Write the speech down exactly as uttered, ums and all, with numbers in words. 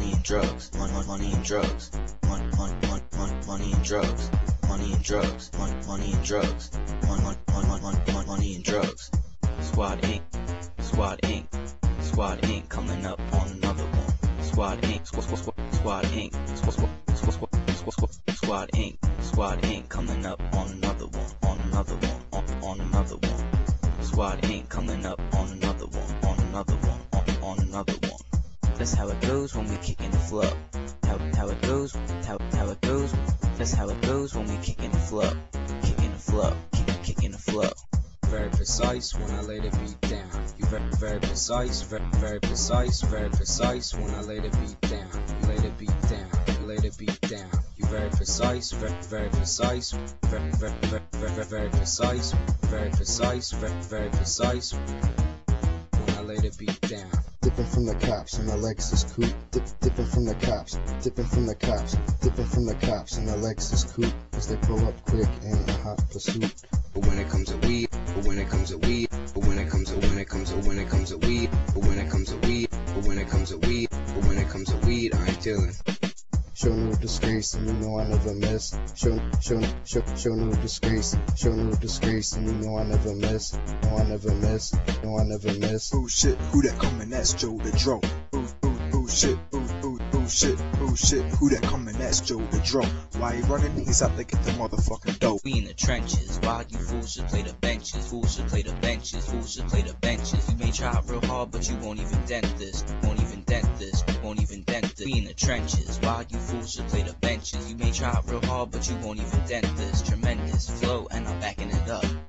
money and drugs, money, money and drugs, money, money, money, money and drugs, money and drugs, money, money and drugs, money, money, money, money, money and drugs. Squad Incorporated, Squad Incorporated, Squad Incorporated coming up on another one. Squad Incorporated, Squad Squad Squad Incorporated, Squad Squad Squad Squad Squad Squad Incorporated, Squad Incorporated coming up on another one, on another one, on, on another one. Squad Incorporated coming up on another one, on another one, on, on another one. That's how it goes when we kick in the flow. How how it goes, how how it goes. That's how it goes when we kick in the flow. Kick in the flow, kick kick in the flow. Very precise when I lay the beat down. You very very precise, very very precise, very precise when I lay the beat down. You lay the beat down, you lay the beat down. You very precise, very very precise, very very very very very precise, very precise, very very precise when I lay the beat down. Dipping from the cops in the Lexus coupe. Dip, dipping from the cops, dipping from the cops, dipping from the cops in the Lexus coupe. As they pull up quick in a hot pursuit. But when it comes to weed, but when it comes to weed, but when it comes to when it comes to when it comes to weed, but when it comes to weed, but when it comes to weed, but when it comes to weed, I ain't dealing. Show no disgrace, and you know I never miss. Show, show, show, show no disgrace. Show no disgrace, and you know I never miss. No, I never miss. No, I never miss. Oh shit, who that coming? That's Joe the Dro. Oh, oh, oh shit, oh, oh, oh shit, oh shit, who that coming? That's Joe the Dro. Why he running? He's out to get the motherfucking dope. We in the trenches, while you fools should play the benches. Fools should play the benches, fools should play the benches. You may try real hard, but you won't even dent this. Won't even dent this, won't even dent this. We in the trenches, while you fools should play the benches. You may try real hard, but you won't even dent this. Tremendous flow, and I'm backing it up.